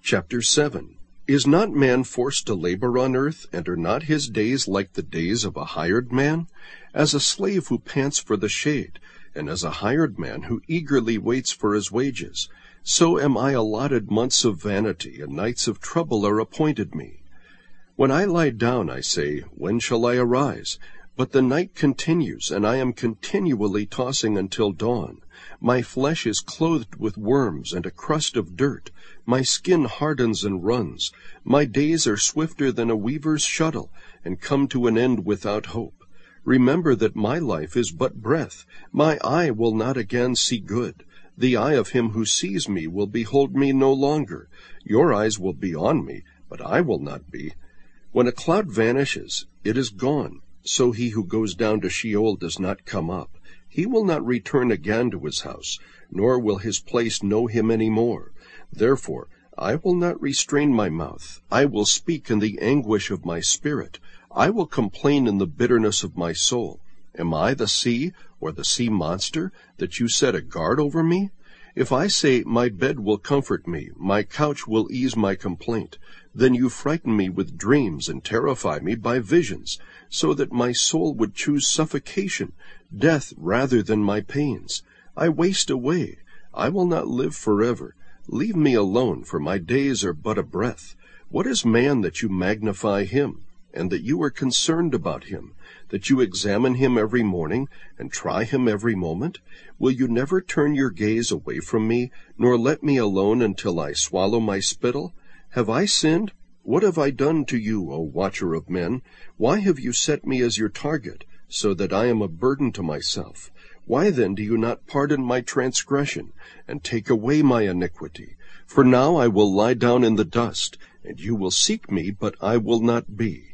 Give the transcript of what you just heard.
Chapter 7. Is not man forced to labor on earth, and are not his days like the days of a hired man? As a slave who pants for the shade, and as a hired man who eagerly waits for his wages, so am I allotted months of vanity, and nights of trouble are appointed me. When I lie down, I say, when shall I arise? But the night continues, and I am continually tossing until dawn. My flesh is clothed with worms and a crust of dirt. My skin hardens and runs. My days are swifter than a weaver's shuttle, and come to an end without hope. Remember that my life is but breath. My eye will not again see good. The eye of him who sees me will behold me no longer. Your eyes will be on me, but I will not be. When a cloud vanishes, it is gone. So he who goes down to Sheol does not come up. He will not return again to his house, nor will his place know him any more. Therefore, I will not restrain my mouth. I will speak in the anguish of my spirit. I will complain in the bitterness of my soul. Am I the sea, or the sea monster, that you set a guard over me? If I say, my bed will comfort me, my couch will ease my complaint, then you frighten me with dreams and terrify me by visions, so that my soul would choose suffocation, death rather than my pains. I waste away. I will not live forever. Leave me alone, for my days are but a breath. What is man that you magnify him, and that you are concerned about him, that you examine him every morning, and try him every moment? Will you never turn your gaze away from me, nor let me alone until I swallow my spittle? Have I sinned? What have I done to you, O watcher of men? Why have you set me as your target, so that I am a burden to myself? Why then do you not pardon my transgression, and take away my iniquity? For now I will lie down in the dust, and you will seek me, but I will not be.